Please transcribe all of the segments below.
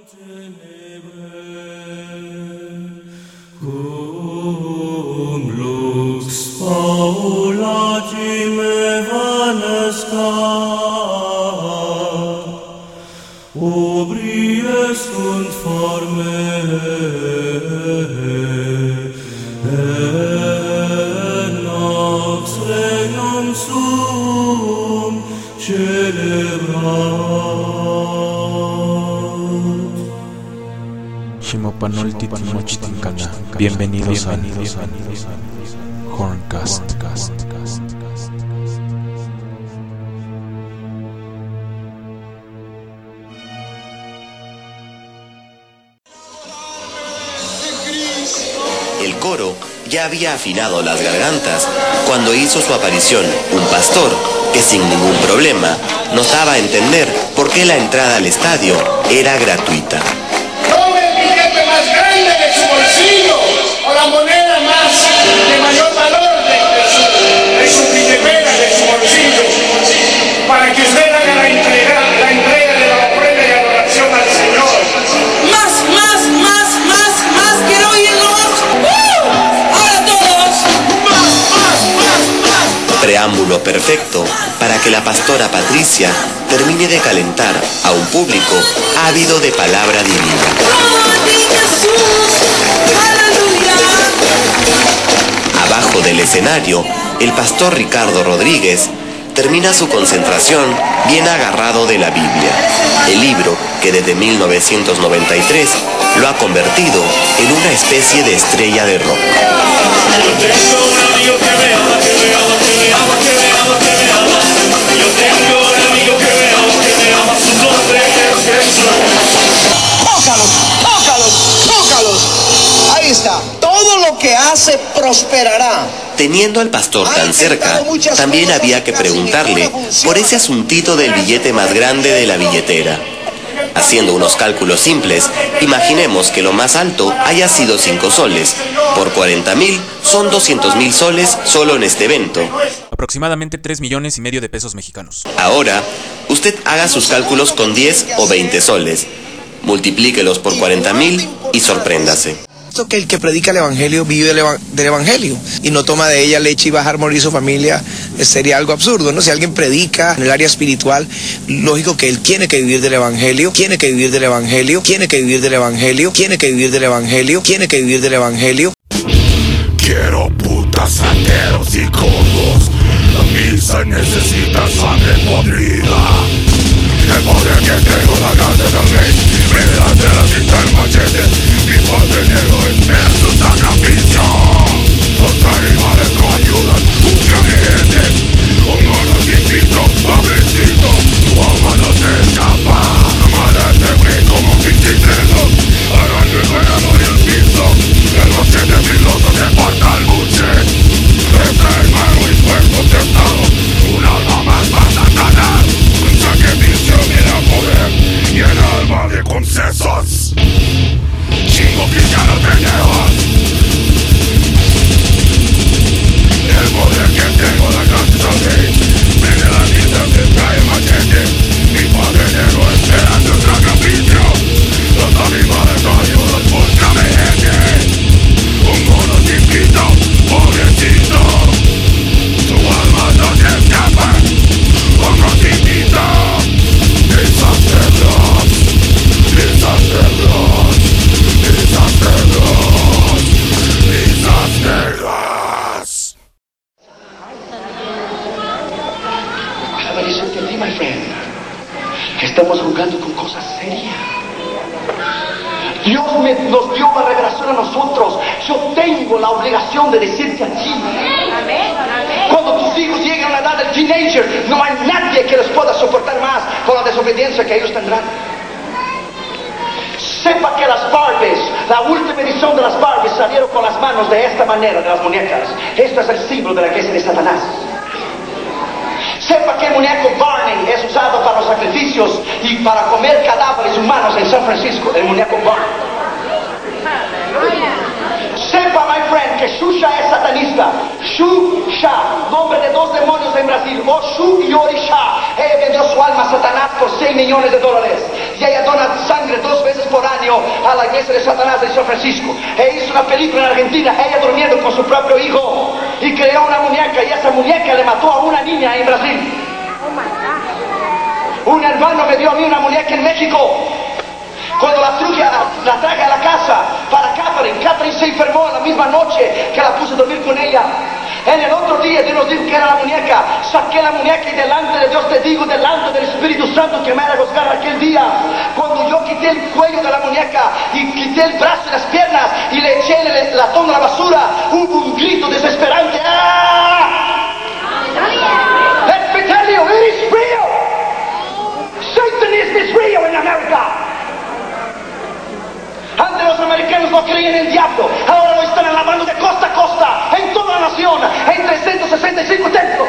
Cum lux paulagime vanescat, ubrie sunt forme, et nox regnum suum celebrat. Bienvenidos a Horncast. El coro ya había afinado las gargantas cuando hizo su aparición un pastor que sin ningún problema nos daba a entender por qué la entrada al estadio era gratuita. Más grande de su bolsillo o la moneda más de mayor valor de su billetera, de su bolsillo, para que usted haga la entrega de la ofrenda y adoración al Señor. Más, quiero oírlos. Ahora todos. Más. Preámbulo perfecto para que la pastora Patricia termine de calentar a un público ávido de palabra divina. Abajo del escenario, el pastor Ricardo Rodríguez termina su concentración bien agarrado de la Biblia, el libro que desde 1993 lo ha convertido en una especie de estrella de rock. Tócalos. Ahí está. Todo lo que hace prosperará. Teniendo al pastor tan cerca, también había que preguntarle por ese asuntito del billete más grande de la billetera. Haciendo unos cálculos simples, imaginemos que lo más alto haya sido 5 soles. Por 40,000 son 200,000 soles solo en este evento. Aproximadamente 3,5 millones de pesos mexicanos. Ahora, usted haga sus cálculos con 10 o 20 soles. Multiplíquelos por 40,000 y sorpréndase. Que el que predica el evangelio vive del evangelio y no toma de ella leche y va a dejar morir su familia, sería algo absurdo, ¿no? Si alguien predica en el área espiritual, lógico que él tiene que vivir del evangelio, tiene que vivir del evangelio. Quiero putas, santeros y codos. La misa necesita sangre podrida. El poder que tengo, la grande del rey, me delante la cinta el machete. Mi padre negro espera su sacrificio. Los animales no ayudan, buscan gente. Un mono chiquito, pobrecito, tu alma no se escapa. Amada este güey como 23. Arranque el verano y el piso. El machete piloto te porta el buche. Este hermano y cuerpo tentado, un alma más vas a ganar. Un sacrificio me da poder y el alma de concesos. Chingo cristiano pendejos. El poder que tengo, la gracia del rey, me de la vida que trae machete. Mi padre negro esperando el sacrificio. Los animales no ayudan, búscame gente. Un mono chiquito, pobrecito. Tu alma no se escapa. Uno chiquito. Estamos jugando con cosas serias. Dios nos dio una revelación a nosotros. Yo tengo la obligación de decirte a ti. Cuando tus hijos lleguen a la edad del teenager, no hay nadie que los pueda soportar más con la desobediencia que ellos tendrán. Sepa que las Barbies, la última edición de las Barbies salieron con las manos de esta manera, de las muñecas. Esto es el símbolo de la iglesia de Satanás. Sepa que el muñeco Barney es usado para los sacrificios y para comer cadáveres humanos en San Francisco, el muñeco Barney. Sepa, my friend, que Shusha es satanista. Shusha, nombre de 2 demonios en Brasil, Oshu y Orisha. Ella vendió su alma a Satanás por $6 millones. Y ella dona sangre 2 veces por año a la iglesia de Satanás de San Francisco. E hizo una película en Argentina, ella durmiendo con su propio hijo. Y creó una muñeca y esa muñeca le mató a una niña en Brasil. Un hermano me dio a mí una muñeca en México. Cuando la traje a la casa para Catherine se enfermó en la misma noche que la puse a dormir con ella. En el otro día Dios nos dijo que era la muñeca. Saqué la muñeca y delante de Dios te digo, delante del Espíritu Santo que me era juzgar aquel día. Cuando yo quité el cuello de la muñeca y quité el brazo y las piernas y le eché el latón a la basura, hubo un grito desesperante. ¡Ah! Let me tell you, it is real. Satanism is real in America. Antes los americanos no creían en el diablo, ahora lo están alabando de costa a costa, en toda la nación, en 365 templos.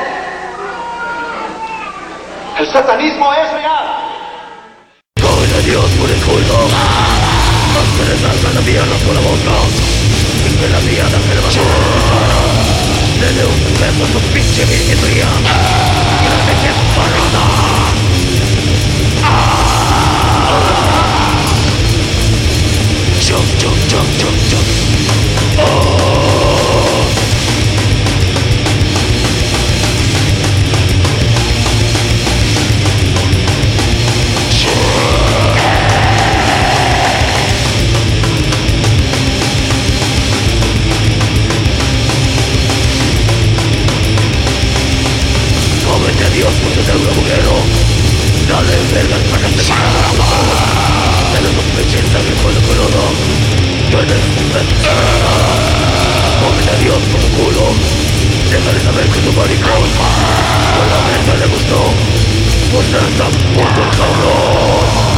El satanismo es real. Gloria a Dios por el culto. Más que le salga la mierda por la boca. Y que la mierda que le va a dar. Dele un beso a su pinche virginidad. Y la deje parada. Jump, jump, jump, jump, jump. Cómete a Dios por ser un agujero. Dale vergas para que te de los sospeches sangre con el colono. Tú eres cómete a Dios por tu culo. Déjale saber que tu maricón con la mesa le gustó. Pues anda puto cabrón.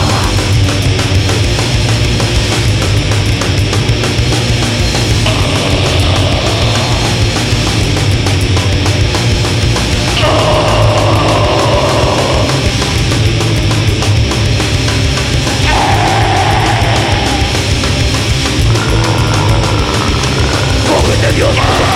Dios,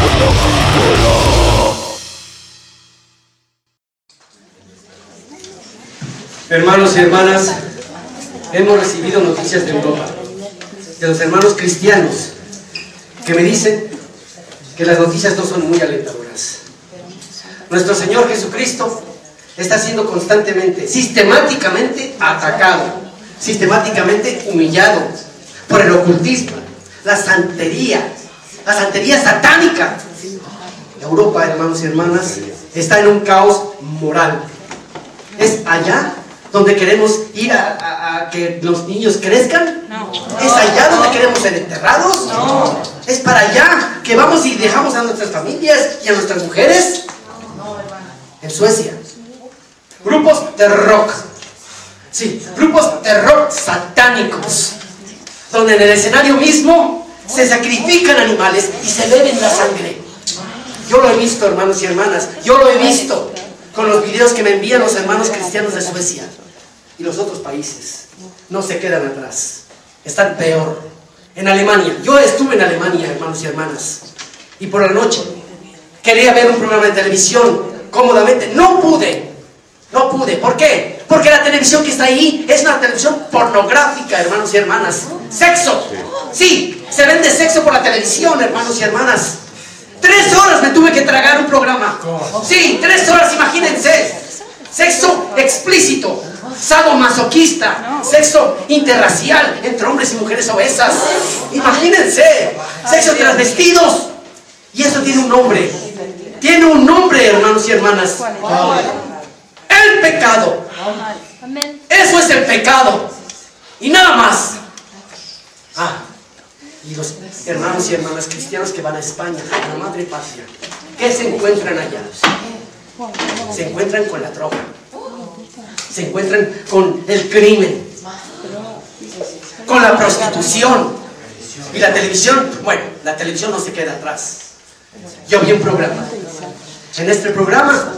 hermanos y hermanas, hemos recibido noticias de Europa, de los hermanos cristianos, que me dicen que las noticias no son muy alentadoras. Nuestro Señor Jesucristo está siendo constantemente, sistemáticamente atacado, sistemáticamente humillado por el ocultismo, la santería satánica. Europa, hermanos y hermanas, está en un caos moral. ¿Es allá donde queremos ir a que los niños crezcan? No. ¿Es allá donde queremos ser enterrados? No. ¿Es para allá que vamos y dejamos a nuestras familias y a nuestras mujeres? En Suecia, grupos de rock. Sí, grupos de rock satánicos, donde en el escenario mismo se sacrifican animales y se beben la sangre. Yo lo he visto, hermanos y hermanas. Yo lo he visto con los videos que me envían los hermanos cristianos de Suecia. Y los otros países no se quedan atrás. Están peor. En Alemania. Yo estuve en Alemania, hermanos y hermanas. Y por la noche quería ver un programa de televisión cómodamente. No pude. ¿Por qué? Porque la televisión que está ahí es una televisión pornográfica, hermanos y hermanas. Sexo. Sí, se vende sexo por la televisión, hermanos y hermanas. 3 horas me tuve que tragar un programa. Sí, 3 horas, imagínense. Sexo explícito, sadomasoquista, sexo interracial entre hombres y mujeres obesas. Imagínense, sexo transvestidos. Y eso tiene un nombre. Tiene un nombre, hermanos y hermanas. El pecado. Eso es el pecado. Y nada más. Y los hermanos y hermanas cristianos que van a España, a la madre patria, ¿qué se encuentran allá? Se encuentran con la droga, se encuentran con el crimen, con la prostitución. Y la televisión, bueno, la televisión no se queda atrás. Yo vi un programa. En este programa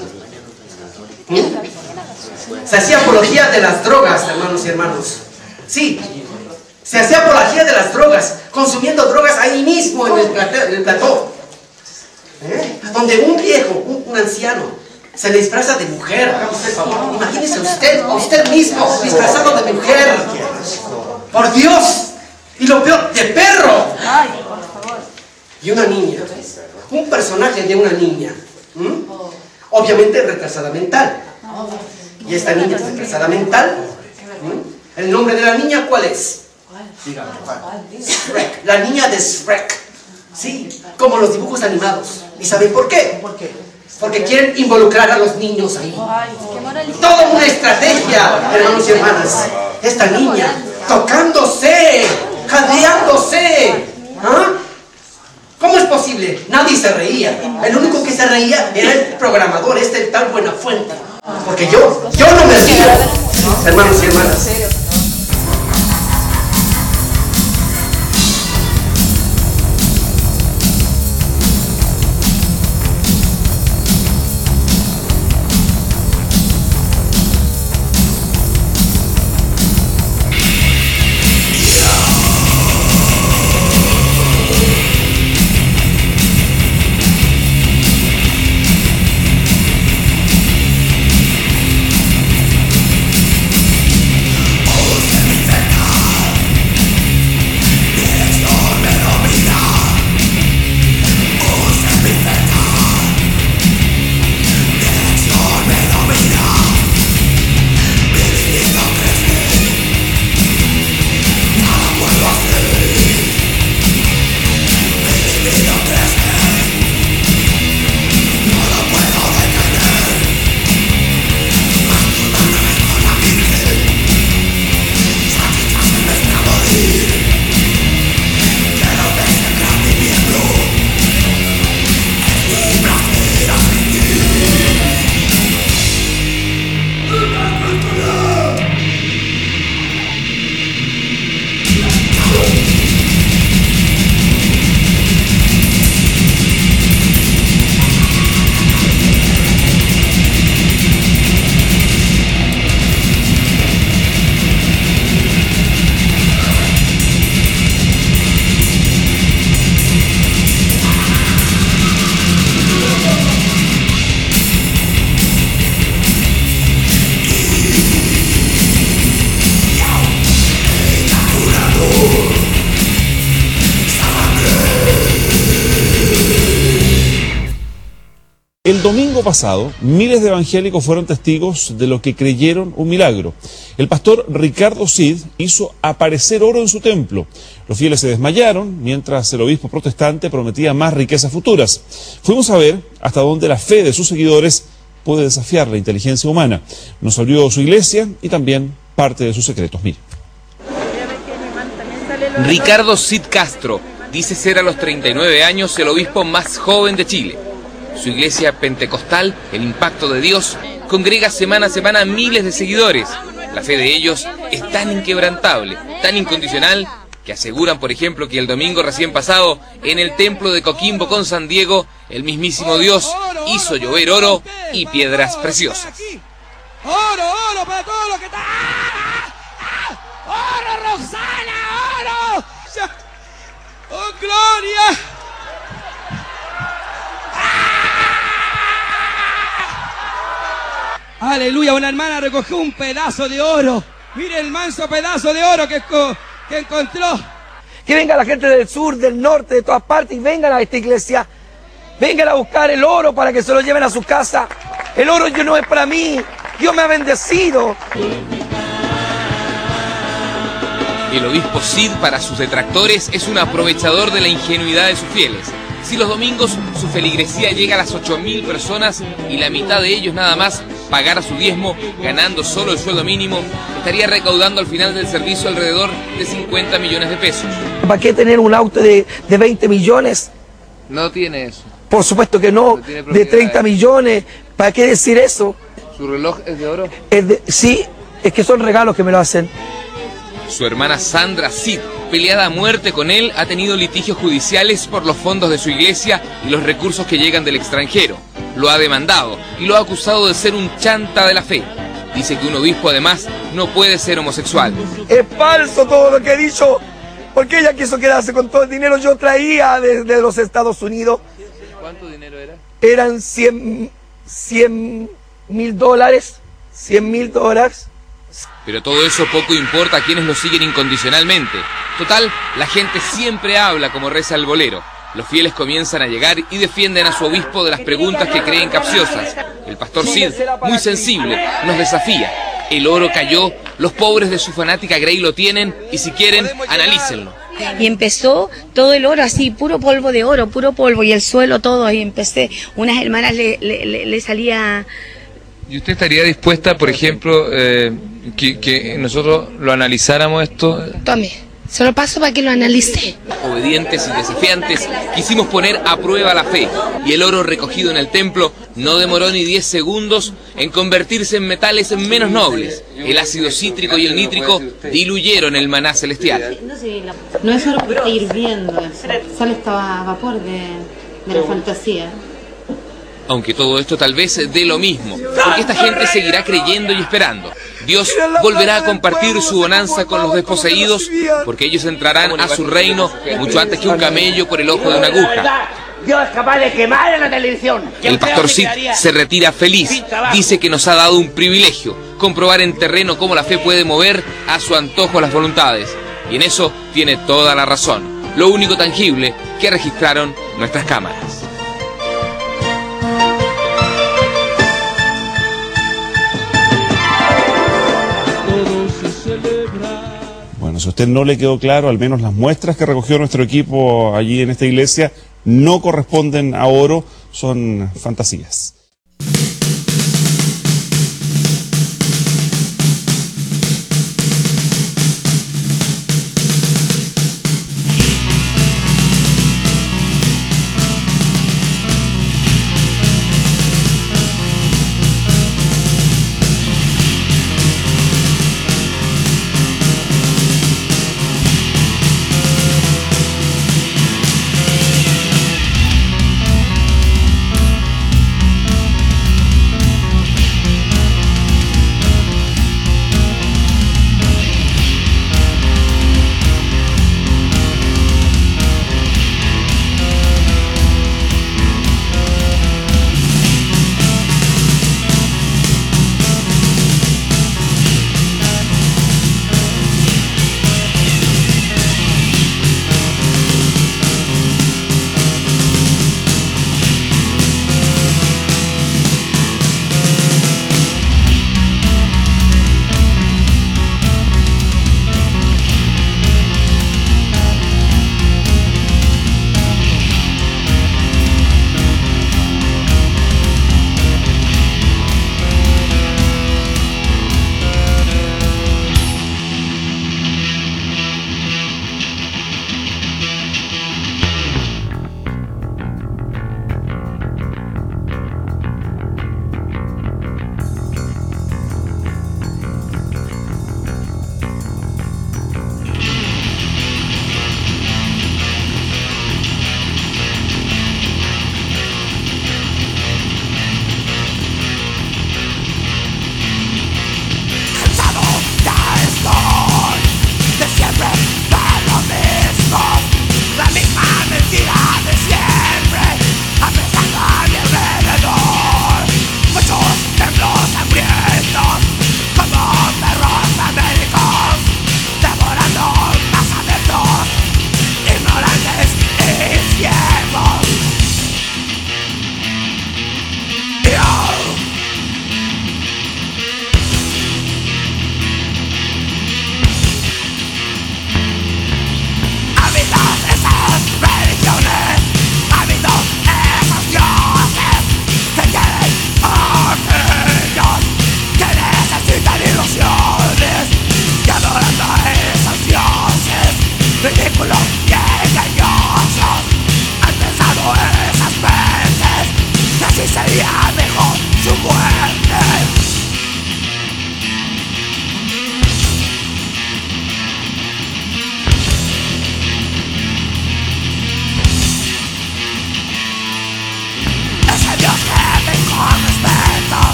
se hacía apología de las drogas, hermanos y hermanos. Sí, se hacía apología de las drogas, consumiendo drogas ahí mismo en el plató. Donde un viejo, un anciano, se le disfraza de mujer. Hágame el favor. Imagínese usted mismo disfrazado de mujer. Por Dios, Y lo peor, de perro. Y una niña, un personaje de una niña, obviamente retrasada mental. Y esta niña es retrasada mental. ¿El nombre de la niña cuál es? Dígame, Shrek, la niña de Shrek. Sí, como los dibujos animados. ¿Y saben por qué? Porque quieren involucrar a los niños ahí. Toda una estrategia, hermanos y hermanas. Esta niña tocándose, jadeándose. ¿Ah? ¿Cómo es posible? Nadie se reía. El único que se reía era el programador, el tal Buenafuente. Porque yo no me río, hermanos y hermanas. El domingo pasado, miles de evangélicos fueron testigos de lo que creyeron un milagro. El pastor Ricardo Cid hizo aparecer oro en su templo. Los fieles se desmayaron, mientras el obispo protestante prometía más riquezas futuras. Fuimos a ver hasta dónde la fe de sus seguidores puede desafiar la inteligencia humana. Nos abrió su iglesia y también parte de sus secretos. Mire. Ricardo Cid Castro dice ser a los 39 años el obispo más joven de Chile. Su iglesia pentecostal, el Impacto de Dios, congrega semana a semana miles de seguidores. La fe de ellos es tan inquebrantable, tan incondicional, que aseguran, por ejemplo, que el domingo recién pasado, en el templo de Coquimbo con San Diego, el mismísimo Dios hizo llover oro y piedras preciosas. ¡Oro para todo lo que está! ¡Oro, Roxana, oro! ¡Oh, gloria! Aleluya, una hermana recogió un pedazo de oro. Mire el manso pedazo de oro que encontró. Que venga la gente del sur, del norte, de todas partes y vengan a esta iglesia. Vengan a buscar el oro para que se lo lleven a su casa. El oro no es para mí. Dios me ha bendecido. El obispo Cid, para sus detractores, es un aprovechador de la ingenuidad de sus fieles. Si los domingos su feligresía llega a las 8.000 personas y la mitad de ellos nada más pagara su diezmo, ganando solo el sueldo mínimo, estaría recaudando al final del servicio alrededor de 50 millones de pesos. ¿Para qué tener un auto de 20 millones? No tiene eso. Por supuesto que no, de 30 millones. ¿Para qué decir eso? ¿Su reloj es de oro? Sí, es que son regalos que me lo hacen. Su hermana Sandra Cid, peleada a muerte con él, ha tenido litigios judiciales por los fondos de su iglesia y los recursos que llegan del extranjero. Lo ha demandado y lo ha acusado de ser un chanta de la fe. Dice que un obispo además no puede ser homosexual. Es falso todo lo que he dicho, porque ella quiso quedarse con todo el dinero yo traía desde los Estados Unidos. ¿Cuánto dinero era? Eran $100,000. $100,000. Pero todo eso poco importa a quienes lo siguen incondicionalmente. Total, la gente siempre habla como reza el bolero. Los fieles comienzan a llegar y defienden a su obispo de las preguntas que creen capciosas. El pastor Cid, muy sensible, nos desafía. El oro cayó, los pobres de su fanática Grey lo tienen y si quieren, analícenlo. Y empezó todo el oro así, puro polvo de oro, puro polvo, y el suelo todo, y empecé, unas hermanas le salía... ¿Y usted estaría dispuesta, por ejemplo, que nosotros lo analizáramos esto? Tome, se lo paso para que lo analice. Obedientes y desafiantes, quisimos poner a prueba la fe, y el oro recogido en el templo no demoró ni 10 segundos en convertirse en metales menos nobles. El ácido cítrico y el nítrico diluyeron el maná celestial. No es oro que está hirviendo, sale esta vapor de la fantasía. Aunque todo esto tal vez dé lo mismo, porque esta gente seguirá creyendo y esperando. Dios volverá a compartir su bonanza con los desposeídos, porque ellos entrarán a su reino mucho antes que un camello por el ojo de una aguja. Dios es capaz de quemar en la televisión. El pastor Cid se retira feliz. Dice que nos ha dado un privilegio, comprobar en terreno cómo la fe puede mover a su antojo las voluntades. Y en eso tiene toda la razón. Lo único tangible que registraron nuestras cámaras. Bueno, si a usted no le quedó claro, al menos las muestras que recogió nuestro equipo allí en esta iglesia no corresponden a oro, son fantasías.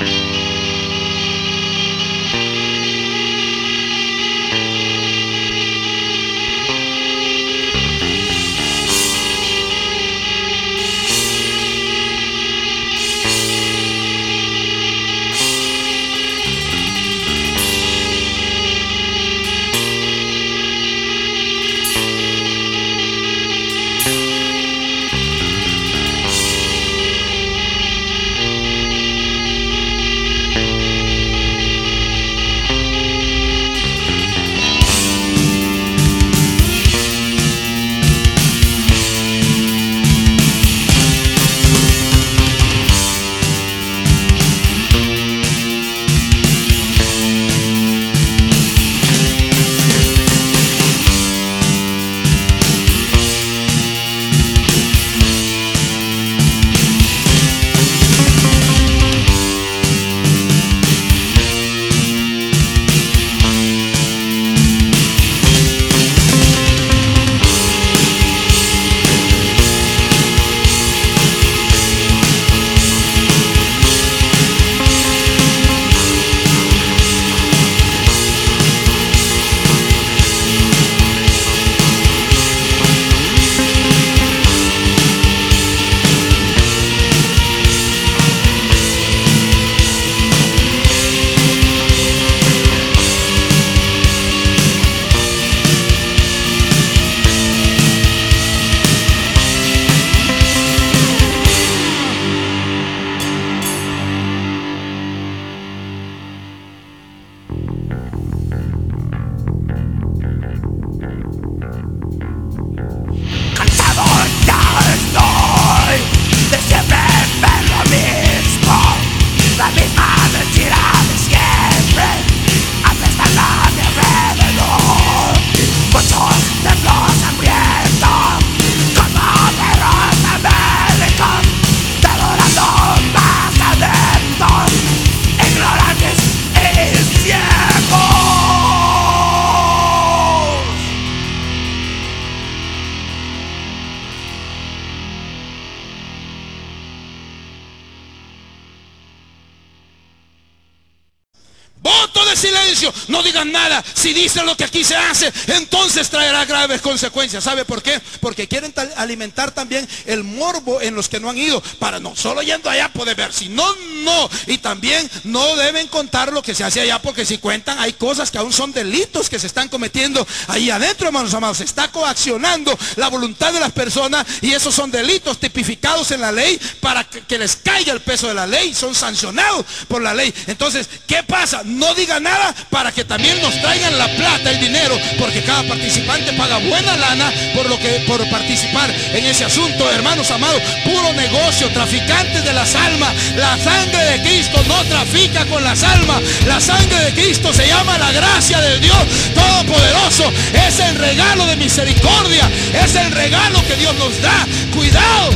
Voto de silencio, no digan nada. Si dicen lo que aquí se hace, entonces traerá graves consecuencias. ¿Sabe por qué? Porque quieren alimentar también el morbo en los que no han ido, para no solo yendo allá poder ver, sino no. Y también no deben contar lo que se hace allá, porque si cuentan hay cosas que aún son delitos que se están cometiendo ahí adentro, hermanos amados. Se está coaccionando la voluntad de las personas y esos son delitos tipificados en la ley para que les caiga el peso de la ley. Son sancionados por la ley. Entonces, ¿qué pasa? No diga nada para que también nos traigan la plata, el dinero, porque cada participante paga buena lana por participar en ese asunto, hermanos amados. Puro negocio, traficantes de las almas. La sangre de Cristo no trafica con las almas. La sangre de Cristo se llama la gracia del Dios Todopoderoso. Es el regalo de misericordia, es el regalo que Dios nos da. Cuidado.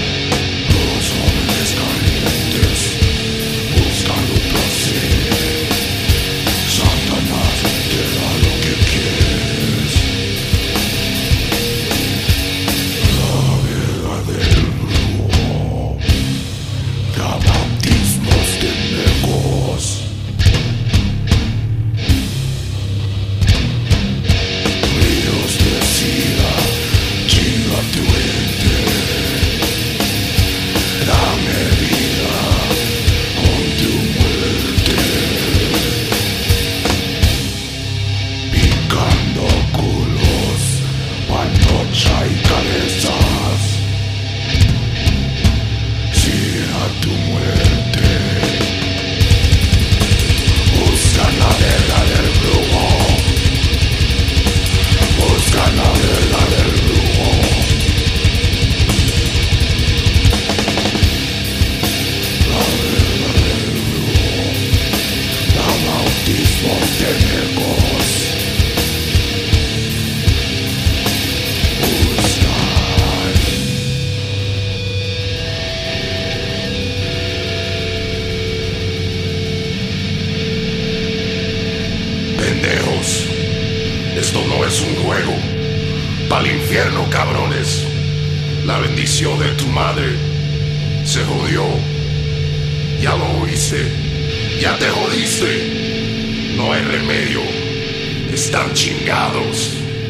Esto no es un juego. Pa'l infierno, cabrones. La bendición de tu madre se jodió. Ya lo oíste. Ya te jodiste. No hay remedio. Están chingados.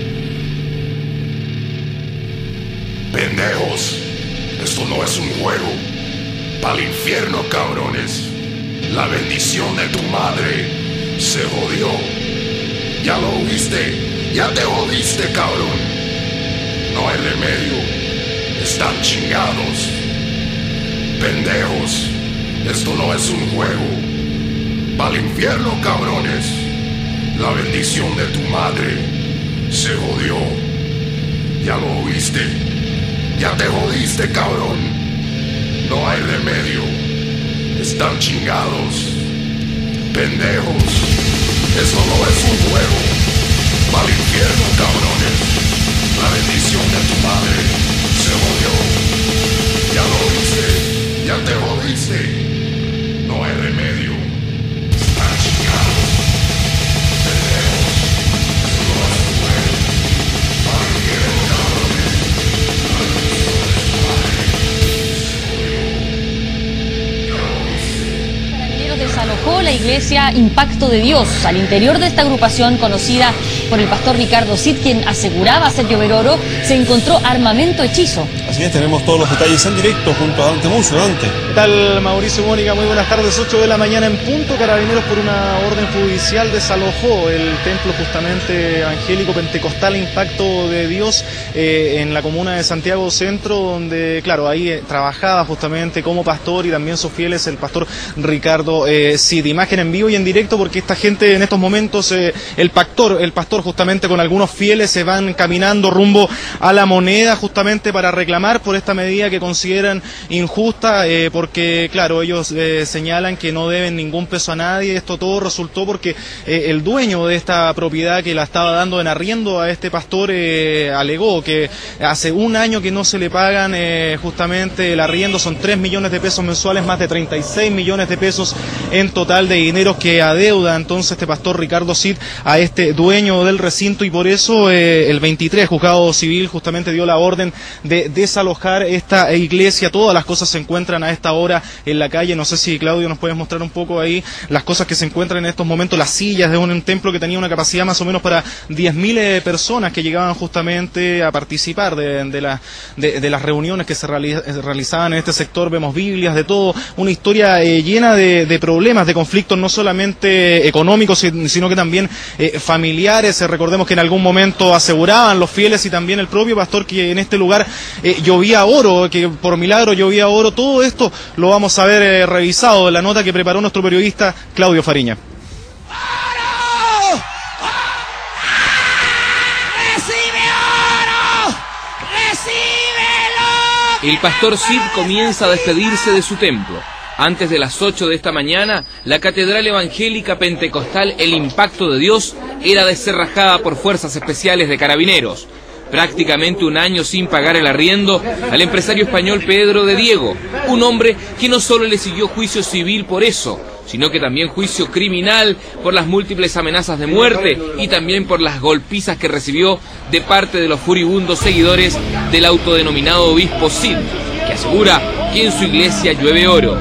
Pendejos. Esto no es un juego. Pa'l infierno, cabrones. La bendición de tu madre se jodió. Ya lo oíste. Ya te jodiste, cabrón. No hay remedio. Están chingados. Pendejos. Esto no es un juego. Pa'l infierno, cabrones. La bendición de tu madre se jodió. Ya lo oíste. Ya te jodiste, cabrón. No hay remedio. Están chingados. Pendejos. Esto no es un juego. Pa'l infierno, cabrones. La bendición de tu madre se jodió. Ya lo oíste. Ya te jodiste. No hay remedio. Están chingados. Pendejos. Esto no es un juego. Pa'l infierno, cabrones. La bendición de tu madre se jodió. Ya lo oíste. Carabineros desalojó la iglesia Impacto de Dios. Al interior de esta agrupación, conocida por el pastor Ricardo Cid, quien aseguraba ser llover oro, se encontró armamento hechizo. Así es, tenemos todos los detalles en directo junto a Dante Musso. Dante. ¿Qué tal, Mauricio y Mónica? Muy buenas tardes, 8 de la mañana en punto. Carabineros, por una orden judicial, desalojó el templo justamente evangélico pentecostal Impacto de Dios en la comuna de Santiago Centro, donde, claro, ahí trabajaba justamente como pastor y también sus fieles el pastor Ricardo Cid. Imagen en vivo y en directo, porque esta gente en estos momentos, el pastor justamente con algunos fieles se van caminando rumbo a La Moneda justamente para reclamar por esta medida que consideran injusta, porque claro, ellos señalan que no deben ningún peso a nadie. Esto todo resultó porque el dueño de esta propiedad que la estaba dando en arriendo a este pastor alegó que hace un año que no se le pagan justamente el arriendo. Son 3 millones de pesos mensuales, más de 36 millones de pesos en total de dineros que adeuda entonces este pastor Ricardo Cid a este dueño del recinto, y por eso el 23 juzgado civil justamente dio la orden de desalojar esta iglesia. Todas las cosas se encuentran a esta hora en la calle. No sé si, Claudio, nos puedes mostrar un poco ahí las cosas que se encuentran en estos momentos, las sillas de un templo que tenía una capacidad más o menos para 10.000 personas que llegaban justamente a participar de las reuniones que se realizaban en este sector. Vemos Biblias, de todo, una historia llena de problemas, de conflictos no solamente económicos, sino que también familiares. Recordemos que en algún momento aseguraban los fieles y también el propio pastor que en este lugar llovía oro, que por milagro llovía oro. Todo esto lo vamos a ver revisado en la nota que preparó nuestro periodista Claudio Fariña. El pastor Cid comienza a despedirse de su templo. Antes de las 8 de esta mañana, la Catedral Evangélica Pentecostal El Impacto de Dios era descerrajada por fuerzas especiales de Carabineros. Prácticamente un año sin pagar el arriendo al empresario español Pedro de Diego, un hombre que no solo le siguió juicio civil por eso, sino que también juicio criminal por las múltiples amenazas de muerte y también por las golpizas que recibió de parte de los furibundos seguidores del autodenominado obispo Cid, que asegura que en su iglesia llueve oro.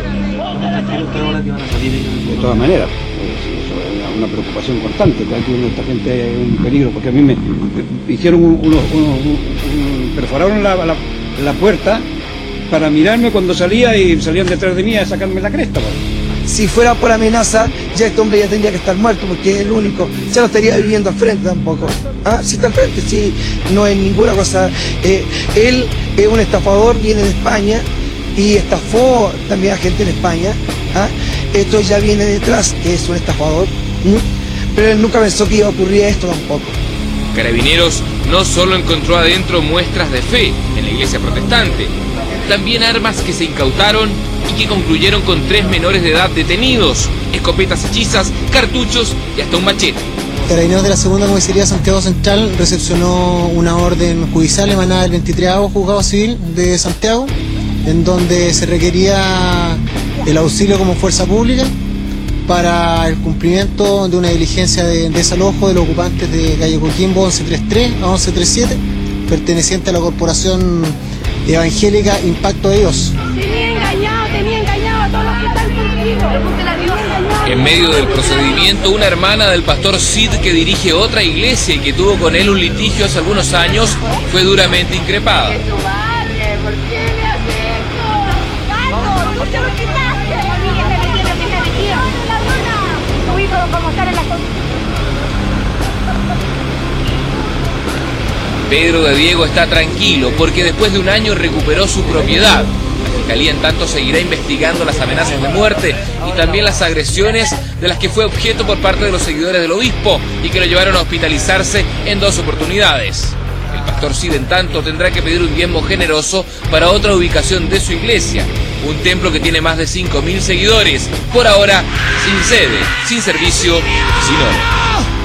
De todas maneras, es una preocupación constante, que aquí esta gente es un peligro, porque a mí me hicieron perforaron la puerta para mirarme cuando salía y salían detrás de mí a sacarme la cresta. Si fuera por amenaza, ya este hombre ya tendría que estar muerto, porque es el único, ya no estaría viviendo al frente tampoco. Ah, sí está al frente, sí, no es ninguna cosa. Él es un estafador, viene de España y estafó también a gente en España. ¿Ah? Esto ya viene detrás, es un estafador, pero él nunca pensó que iba a ocurrir esto tampoco. Carabineros no solo encontró adentro muestras de fe en la iglesia protestante, también armas que se incautaron y que concluyeron con 3 menores de edad detenidos, escopetas hechizas, cartuchos y hasta un machete. Carabineros de la Segunda Comisaría de Santiago Central recepcionó una orden judicial emanada del 23º Juzgado Civil de Santiago, en donde se requería el auxilio como fuerza pública para el cumplimiento de una diligencia de desalojo de los ocupantes de calle Coquimbo 1133 a 1137, perteneciente a la Corporación Evangélica Impacto de Dios. Tenía engañado a todos los que están contigo. Tenía engañado En medio del procedimiento, una hermana del pastor Cid, que dirige otra iglesia y que tuvo con él un litigio hace algunos años, fue duramente increpada. Pedro de Diego está tranquilo porque después de un año recuperó su propiedad. La Fiscalía en tanto seguirá investigando las amenazas de muerte y también las agresiones de las que fue objeto por parte de los seguidores del obispo y que lo llevaron a hospitalizarse en 2 oportunidades. El pastor Cid en tanto tendrá que pedir un diezmo generoso para otra ubicación de su iglesia, un templo que tiene más de 5.000 seguidores, por ahora sin sede, sin servicio, sin hora.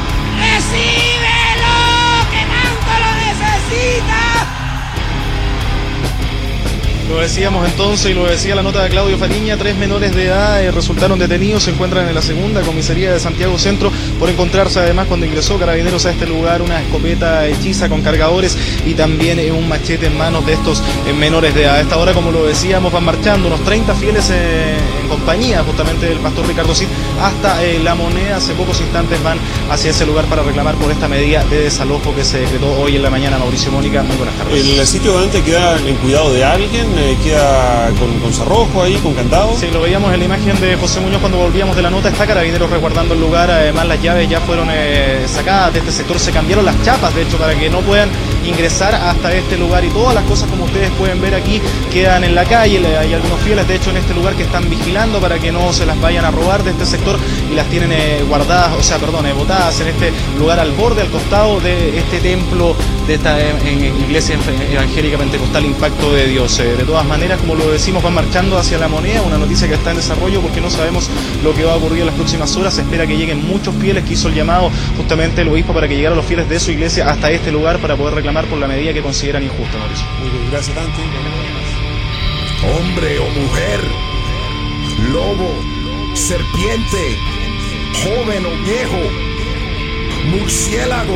Lo decíamos entonces y lo decía la nota de Claudio Fariña, 3 menores de edad resultaron detenidos, se encuentran en la segunda comisaría de Santiago Centro por encontrarse además cuando ingresó Carabineros a este lugar una escopeta hechiza con cargadores y también un machete en manos de estos menores de edad. A esta hora, como lo decíamos, van marchando unos 30 fieles en compañía justamente del pastor Ricardo Cid hasta La Moneda. Hace pocos instantes van hacia ese lugar para reclamar por esta medida de desalojo que se decretó hoy en la mañana. Mauricio, Mónica, muy buenas tardes. ¿El sitio de antes queda en cuidado de alguien? ¿Queda con cerrojo ahí, con candado? Sí, lo veíamos en la imagen de José Muñoz cuando volvíamos de la nota. Está Carabineros resguardando el lugar. Además, las llaves ya fueron sacadas de este sector. Se cambiaron las chapas, de hecho, para que no puedan ingresar hasta este lugar. Y todas las cosas, como ustedes pueden ver aquí, quedan en la calle. Hay algunos fieles, de hecho, en este lugar que están vigilando para que no se las vayan a robar de este sector y las tienen guardadas, botadas en este lugar al borde, al costado de este templo de esta iglesia evangélica pentecostal Impacto de Dios. De todas maneras, como lo decimos, van marchando hacia La Moneda, una noticia que está en desarrollo porque no sabemos lo que va a ocurrir en las próximas horas. Se espera que lleguen muchos fieles, que hizo el llamado justamente el obispo para que llegaran los fieles de su iglesia hasta este lugar para poder reclamar por la medida que consideran injusta, Mauricio. Muy bien, gracias, Dante. Hombre o mujer, lobo, serpiente, joven o viejo, murciélago,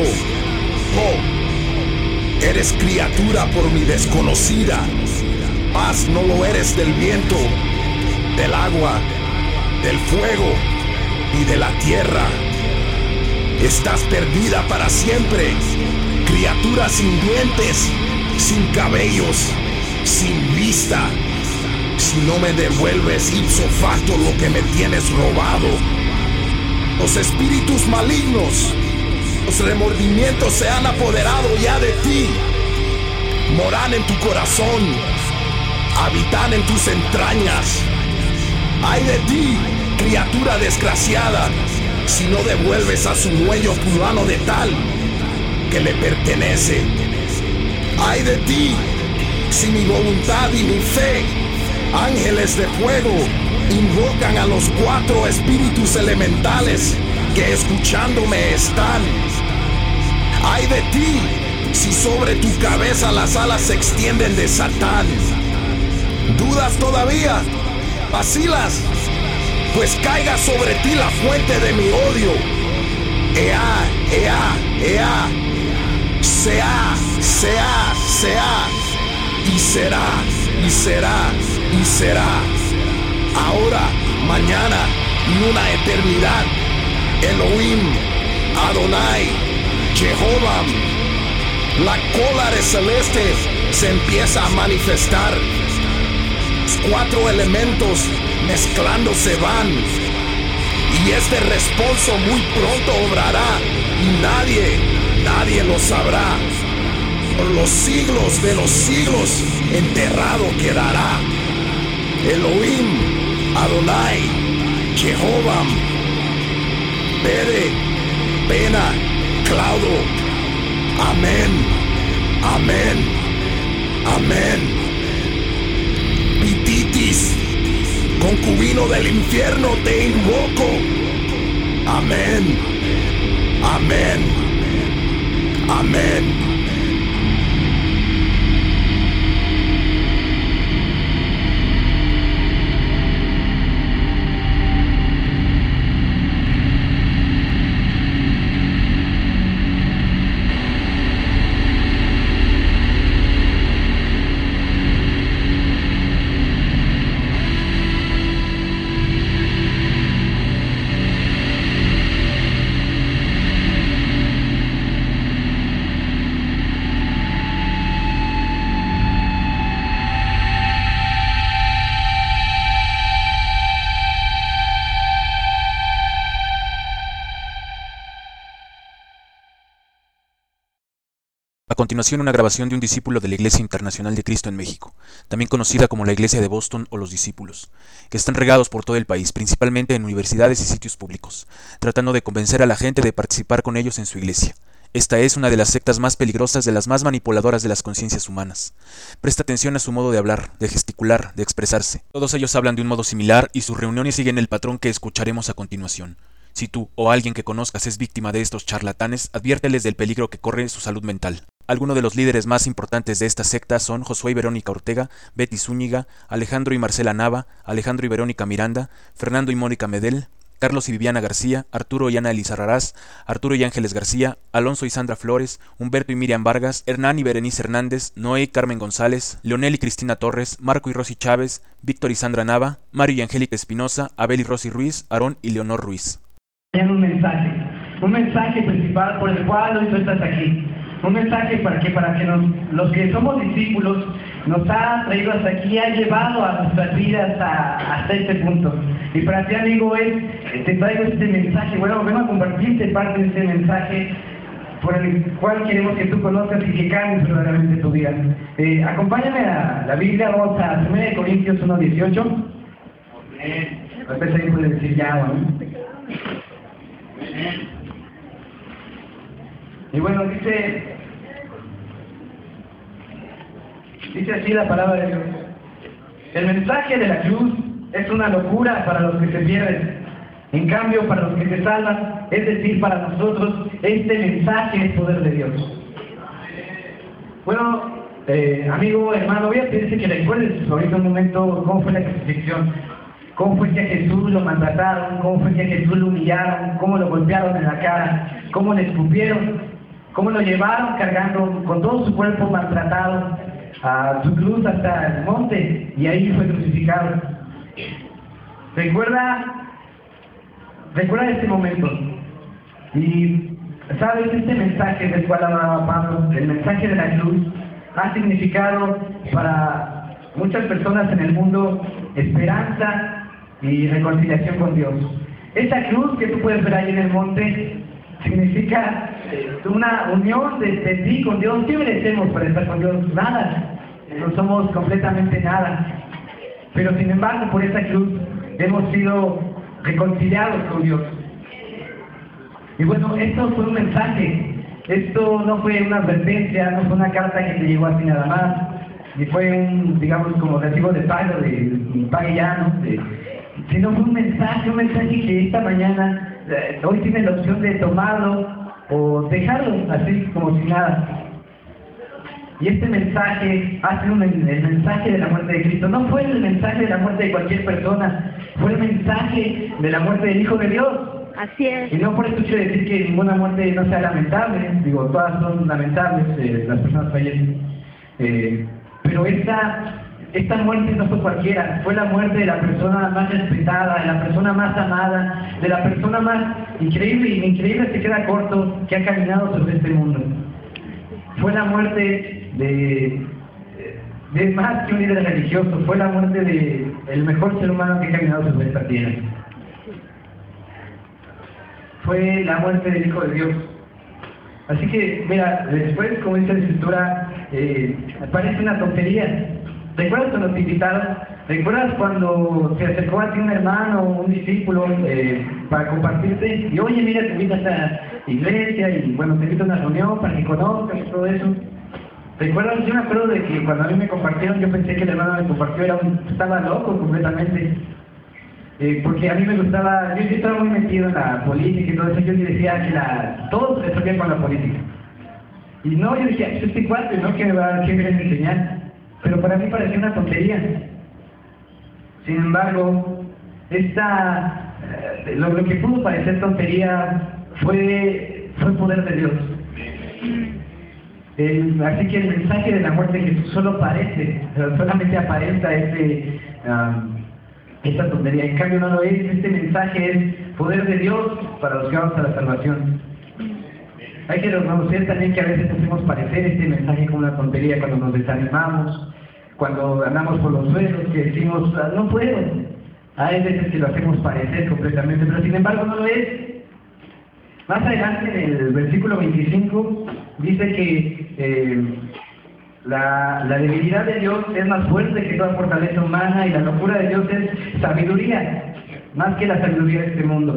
eres criatura por mi desconocida, mas no lo eres del viento, del agua, del fuego y de la tierra. Estás perdida para siempre, criatura sin dientes, sin cabellos, sin vista. Si no me devuelves ipso facto lo que me tienes robado, los espíritus malignos, los remordimientos se han apoderado ya de ti. Moran en tu corazón, habitan en tus entrañas. Ay de ti, criatura desgraciada, si no devuelves a su dueño fulano de tal que le pertenece. Ay de ti, si mi voluntad y mi fe, ángeles de fuego, invocan a los 4 espíritus elementales que escuchándome están. Ay de ti, si sobre tu cabeza las alas se extienden de Satán. ¿Dudas todavía? ¿Vacilas? Pues caiga sobre ti la fuente de mi odio. Ea, ea, ea. Sea, sea, sea. Y será, y será, y será. Ahora, mañana y una eternidad. Elohim, Adonai, Jehová. La cólera celeste se empieza a manifestar. Los 4 elementos mezclándose van. Y este responso muy pronto obrará. Y nadie lo sabrá. Por los siglos de los siglos enterrado quedará. Elohim, Adonai, Jehová. Pere, pena, claudo. Amén, amén, amén. Pititis, concubino del infierno te invoco. Amén, amén, amén. A continuación, una grabación de un discípulo de la Iglesia Internacional de Cristo en México, también conocida como la Iglesia de Boston o los Discípulos, que están regados por todo el país, principalmente en universidades y sitios públicos, tratando de convencer a la gente de participar con ellos en su iglesia. Esta es una de las sectas más peligrosas, de las más manipuladoras de las conciencias humanas. Presta atención a su modo de hablar, de gesticular, de expresarse. Todos ellos hablan de un modo similar y sus reuniones siguen el patrón que escucharemos a continuación. Si tú o alguien que conozcas es víctima de estos charlatanes, adviérteles del peligro que corre su salud mental. Algunos de los líderes más importantes de esta secta son Josué y Verónica Ortega, Betty Zúñiga, Alejandro y Marcela Nava, Alejandro y Verónica Miranda, Fernando y Mónica Medel, Carlos y Viviana García, Arturo y Ana Elisa Raraz, Arturo y Ángeles García, Alonso y Sandra Flores, Humberto y Miriam Vargas, Hernán y Berenice Hernández, Noé y Carmen González, Leonel y Cristina Torres, Marco y Rosy Chávez, Víctor y Sandra Nava, Mario y Angélica Espinosa, Abel y Rosy Ruiz, Aarón y Leonor Ruiz. Un mensaje principal por el cual hoy tú estás aquí. Un mensaje para que los que somos discípulos nos ha traído hasta aquí, ha llevado a nuestras vidas hasta este punto. Y para ti, amigo, te traigo este mensaje. Bueno, vengo a compartirte parte de este mensaje por el cual queremos que tú conozcas y que cambies verdaderamente tu vida. Acompáñame a la Biblia, vamos a 1 Corintios 1:18. Después ahí puedes decir ya, ¿no? Y bueno, dice así la palabra de Dios: el mensaje de la cruz es una locura para los que se pierden, en cambio para los que se salvan, es decir, para nosotros, este mensaje es poder de Dios. Bueno, amigo, hermano, voy a pedirte que recuerdes ahorita un momento cómo fue la crucifixión. Cómo fue que a Jesús lo maltrataron, cómo fue que a Jesús lo humillaron, cómo lo golpearon en la cara, cómo le escupieron, cómo lo llevaron cargando con todo su cuerpo maltratado a su cruz hasta el monte, y ahí fue crucificado. Recuerda este momento. Y sabes, este mensaje del cual hablaba Pablo, el mensaje de la cruz, ha significado para muchas personas en el mundo esperanza y reconciliación con Dios. Esa cruz que tú puedes ver ahí en el monte significa una unión de ti con Dios. ¿Qué merecemos para estar con Dios? Nada. No somos completamente nada. Pero sin embargo, por esa cruz hemos sido reconciliados con Dios. Y bueno, esto fue un mensaje. Esto no fue una advertencia, no fue una carta que te llegó así nada más. Y fue un, digamos, como recibo de pago, de pague ya, ¿no? Sino fue un mensaje que esta mañana, hoy tienes la opción de tomarlo o dejarlo así como si nada. Y este mensaje ha sido el mensaje de la muerte de Cristo. No fue el mensaje de la muerte de cualquier persona, fue el mensaje de la muerte del Hijo de Dios. Así es. Y no por eso quiero decir que ninguna muerte no sea lamentable, digo, todas son lamentables, las personas fallecen. Pero esta muerte no fue cualquiera, fue la muerte de la persona más respetada, de la persona más amada, de la persona más increíble, y increíble se queda corto, que ha caminado sobre este mundo. Fue la muerte de más que un líder religioso, fue la muerte de el mejor ser humano que ha caminado sobre esta tierra. Fue la muerte del Hijo de Dios. Así que, mira, después, como dice la Escritura, parece una tontería. ¿Recuerdas cuando te invitaron? ¿Recuerdas cuando se acercó a ti un hermano o un discípulo para compartirte? Y oye, mira, te invito a esta iglesia y bueno, te invito a una reunión para que conozcas y todo eso. ¿Recuerdas? Yo me acuerdo de que cuando a mí me compartieron, yo pensé que el hermano me compartió, estaba loco completamente. Porque a mí me gustaba, yo estaba muy metido en la política y todo eso, yo decía que todo se resolvía con la política. Y no, yo decía, este cuate, ¿no? ¿Qué me va a enseñar? Pero para mí parecía una tontería. Sin embargo, lo que pudo parecer tontería fue poder de Dios. Así que el mensaje de la muerte de Jesús solamente aparenta esta tontería. En cambio no lo es. Este mensaje es poder de Dios para los que vamos a la salvación. Hay que reconocer también que a veces hacemos parecer este mensaje como una tontería cuando nos desanimamos, cuando andamos por los suelos, que decimos, no puedo. Hay veces que lo hacemos parecer completamente, pero sin embargo no lo es. Más adelante, en el versículo 25, dice que la debilidad de Dios es más fuerte que toda fortaleza humana y la locura de Dios es sabiduría, más que la sabiduría de este mundo.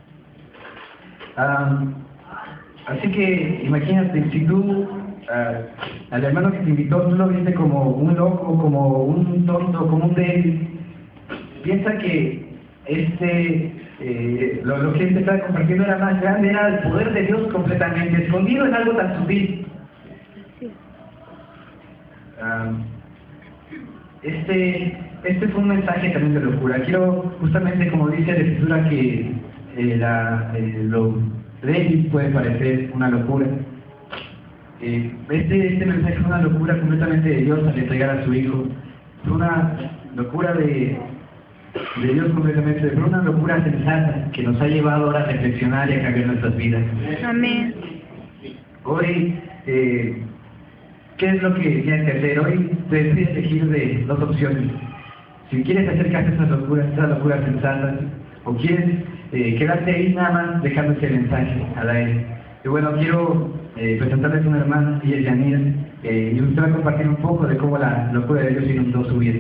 Así que imagínate, si tú al hermano que te invitó, tú lo viste como un loco, como un tonto, como un débil, piensa que lo que él te estaba compartiendo era más grande, era el poder de Dios completamente, escondido en algo tan sutil. Este fue un mensaje también de locura. Quiero, justamente como dice la Escritura, que lo débil puede parecer una locura. Este mensaje fue una locura completamente de Dios al entregar a su Hijo. Fue una locura de Dios completamente, fue una locura sensata que nos ha llevado ahora a reflexionar y a cambiar nuestras vidas. Amén. Hoy, ¿qué es lo que tienes que hacer? Hoy te decides elegir de dos opciones. Si quieres hacer caso a esas locuras sensatas, o quieres quedarte ahí nada más dejando ese mensaje al aire. Y bueno, quiero presentarles a una hermana, ella es Yanira, y usted va a compartir un poco de cómo la locura de Dios inundó su vida.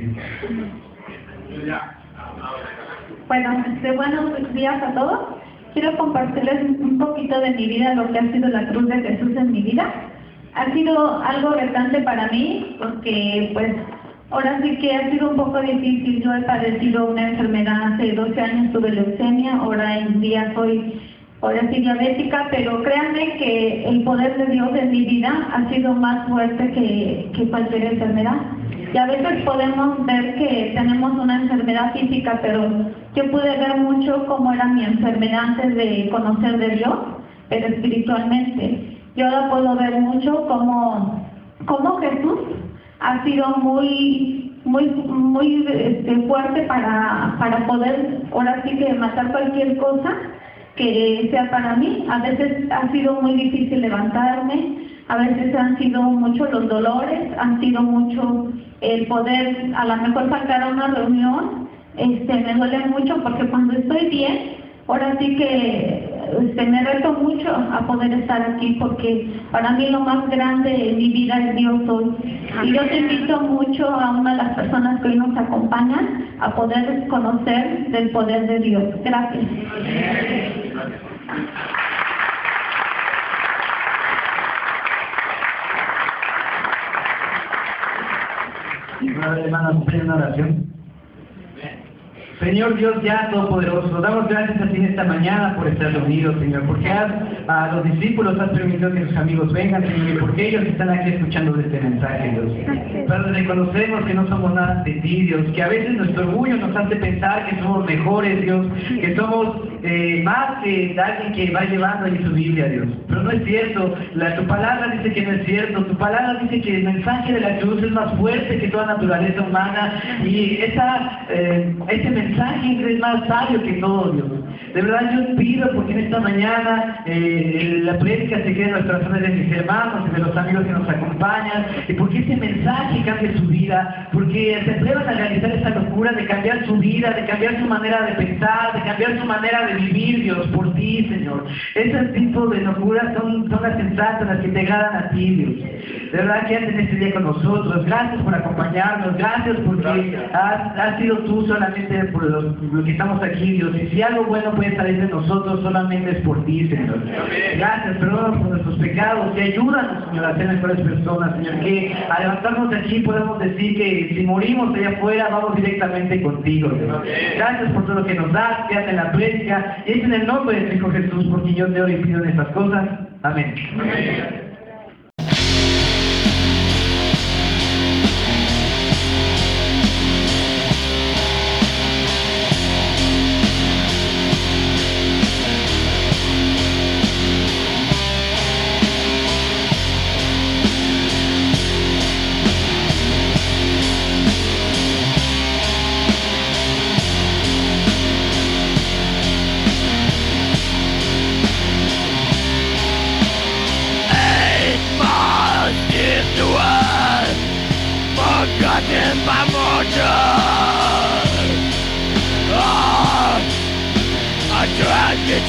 Bueno, buenos días a todos. Quiero compartirles un poquito de mi vida, lo que ha sido la cruz de Jesús en mi vida. Ha sido algo retante para mí, porque pues ahora sí que ha sido un poco difícil. Yo he padecido una enfermedad hace 12 años, tuve leucemia, ahora en día soy diabética, pero créanme que el poder de Dios en mi vida ha sido más fuerte que cualquier enfermedad. Y a veces podemos ver que tenemos una enfermedad física, pero yo pude ver mucho cómo era mi enfermedad antes de conocer de Dios, pero espiritualmente. Yo ahora puedo ver mucho cómo Jesús ha sido muy fuerte para poder ahora sí que matar cualquier cosa que sea para mí. A veces ha sido muy difícil levantarme, a veces han sido muchos los dolores, han sido mucho el poder a lo mejor faltar a una reunión, me duele mucho porque cuando estoy bien, ahora sí que me reto mucho a poder estar aquí, porque para mí lo más grande en mi vida es Dios hoy. Y yo te invito mucho a una de las personas que hoy nos acompañan a poder conocer del poder de Dios. Gracias. Hermanos, una oración. Señor Dios ya Todopoderoso, damos gracias a ti en esta mañana por estar reunidos, Señor, porque a los discípulos has permitido que sus amigos vengan, Señor, y porque ellos están aquí escuchando de este mensaje, Dios. Padre, reconocemos que no somos nada de ti, Dios, que a veces nuestro orgullo nos hace pensar que somos mejores, Dios, que somos más que alguien que va llevando en su Biblia, Dios. Pero no es cierto, tu palabra dice que no es cierto, tu palabra dice que el mensaje de la cruz es más fuerte que toda naturaleza humana, y ese mensaje es más sabio que todo, Dios. De verdad yo pido porque en esta mañana la prédica se quede en los corazones de mis hermanos y de los amigos que nos acompañan, y porque ese mensaje cambie su vida, porque se atrevan a realizar esta locura de cambiar su vida, de cambiar su manera de pensar, de cambiar su manera de vivir, Dios, por ti, Señor. Ese tipo de locuras son las sensatas, las que te agradan a ti, Dios. De verdad que en este día con nosotros, gracias por acompañarnos, gracias porque has sido tú solamente por lo que estamos aquí, Dios. Y si algo bueno puede salir de nosotros, solamente es por ti, Señor. Gracias, perdón por nuestros pecados, y ayúdanos, Señor, a ser mejores personas, Señor, que al levantarnos de aquí podemos decir que si morimos allá afuera, vamos directamente contigo, Señor. Gracias por todo lo que nos das, que en la prédica, y es en el nombre de tu Hijo Jesús, porque yo te oro y pido en estas cosas. Amén. Amén. Attracted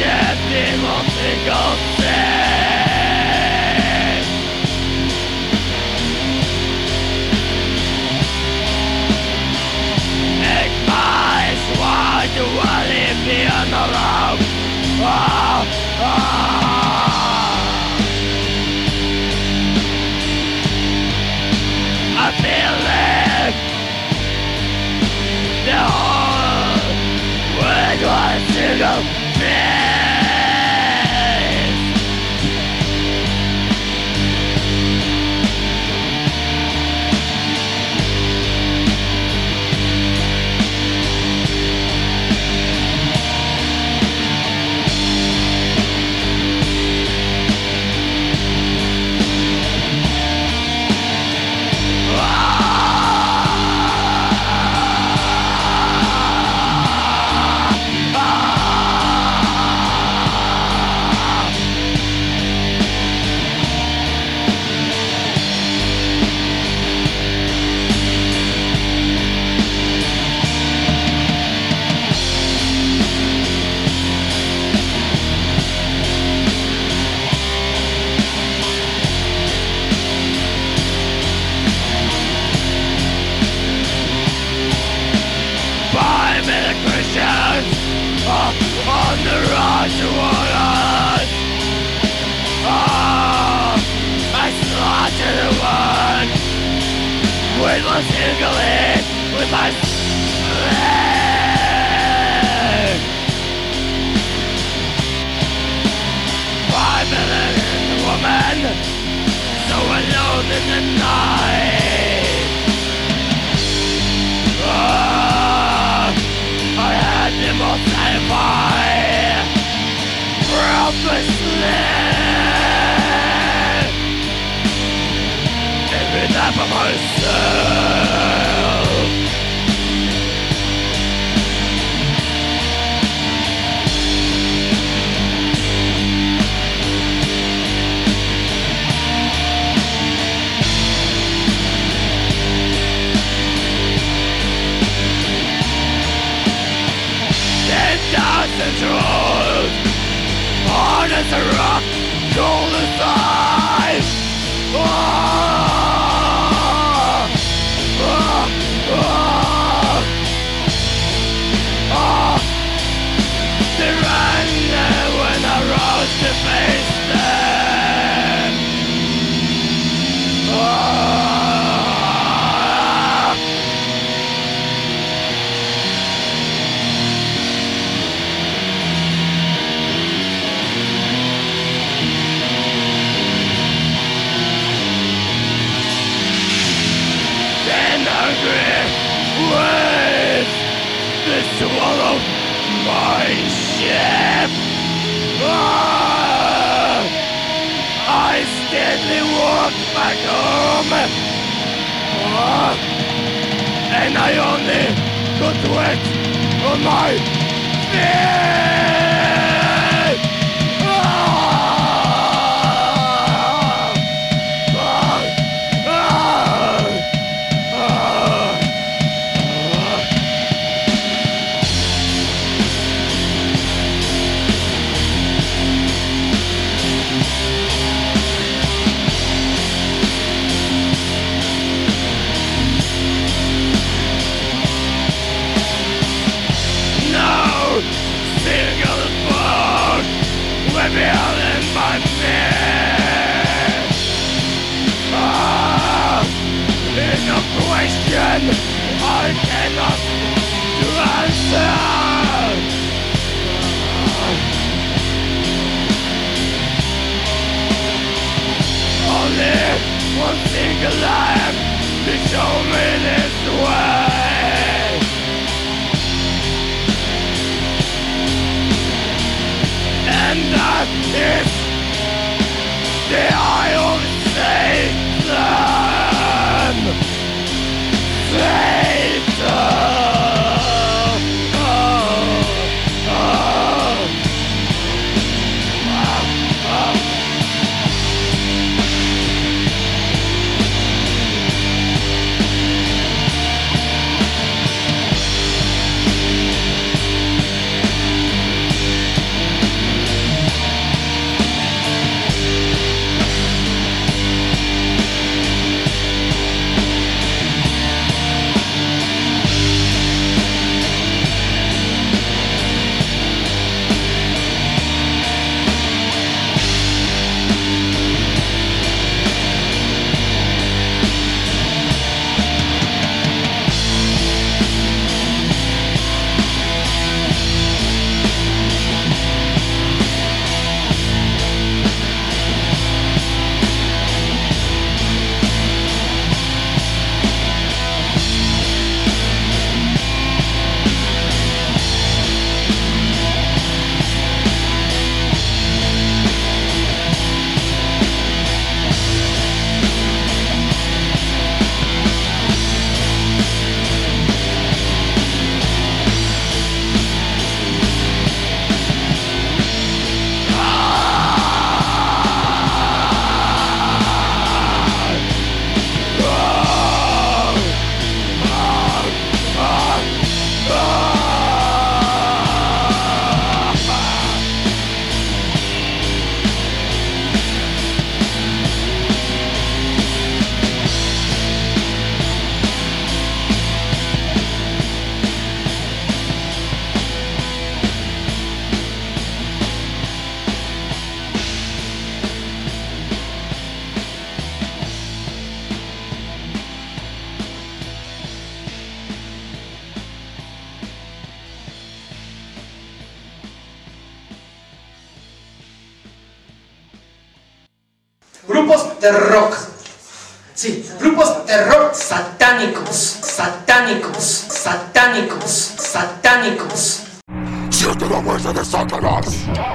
de rock. Sí, grupos de rock satánicos, satánicos, satánicos, satánicos. Siente la fuerza de Satanás.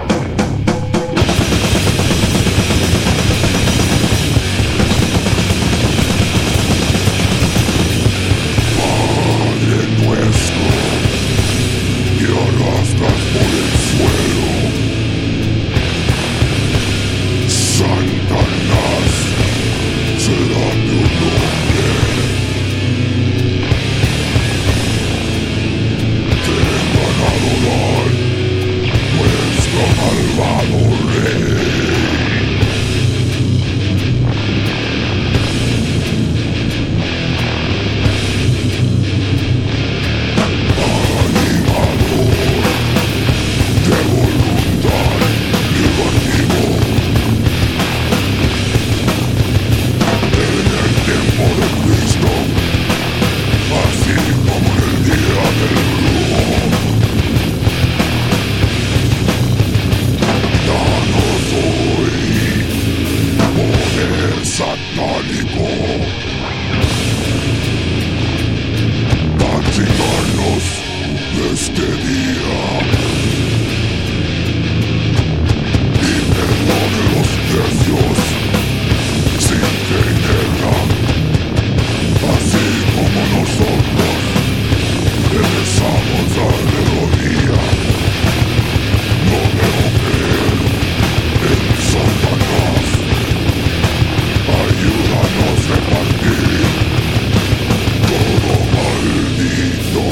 Padre nuestro, que arrastras por el suelo, Satanás será tu nombre. Vengan a adorar nuestro malvado rey. Satánico, castigarnos de este día y perdone los precios sin generar, así como nosotros regresamos a la rodilla. No debo creer en Satanás. Ayúdanos a repartir todo maldito.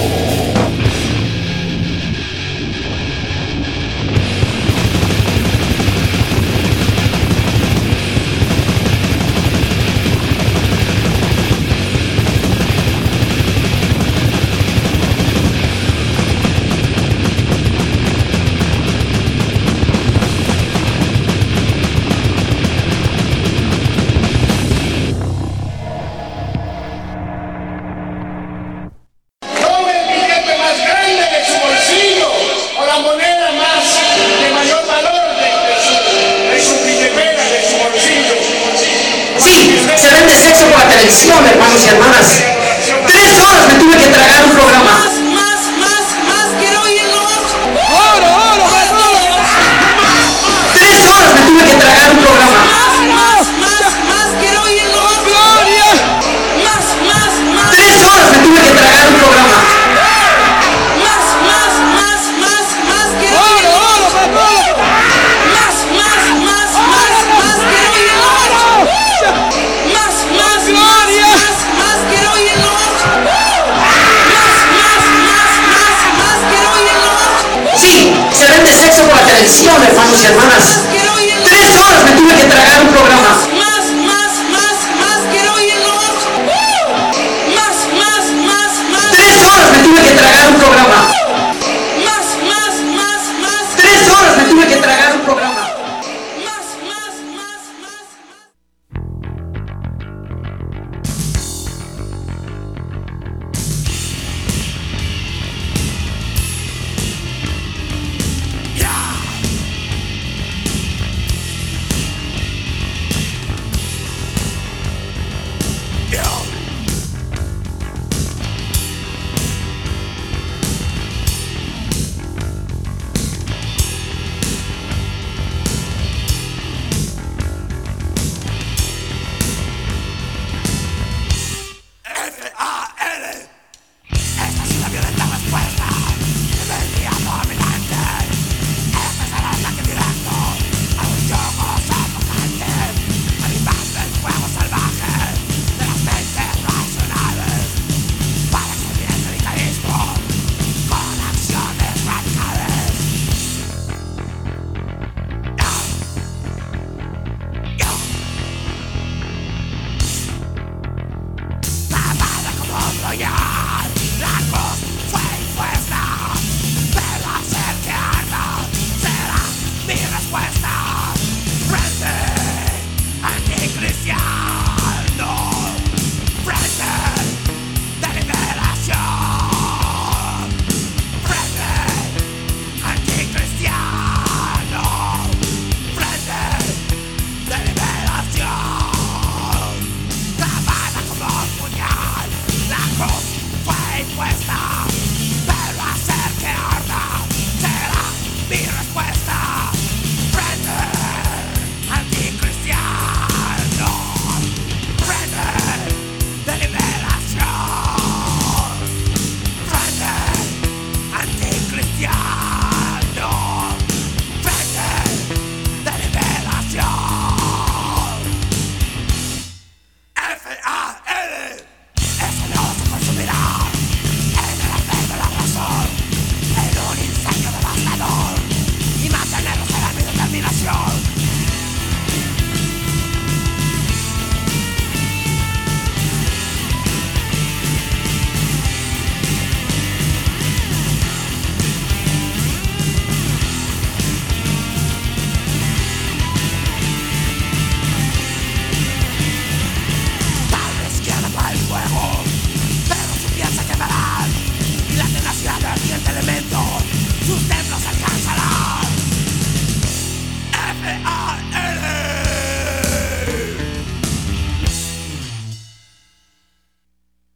Hermanos y hermanas, 3 horas me tuve que tragar un programa. Más, quiero oírlo. ¡Oro! 3 horas me tuve que tragar un programa. Más, quiero oírlo. ¡Gloria! Más. 3 horas me tuve que tragar un programa. Más, quiero oírlo. ¡Oro! Más, quiero oírlo. Más, gloria. Más quiero oírlo. Más quiero oírlo. Sí, se vende sexo por la televisión, hermanos y hermanas.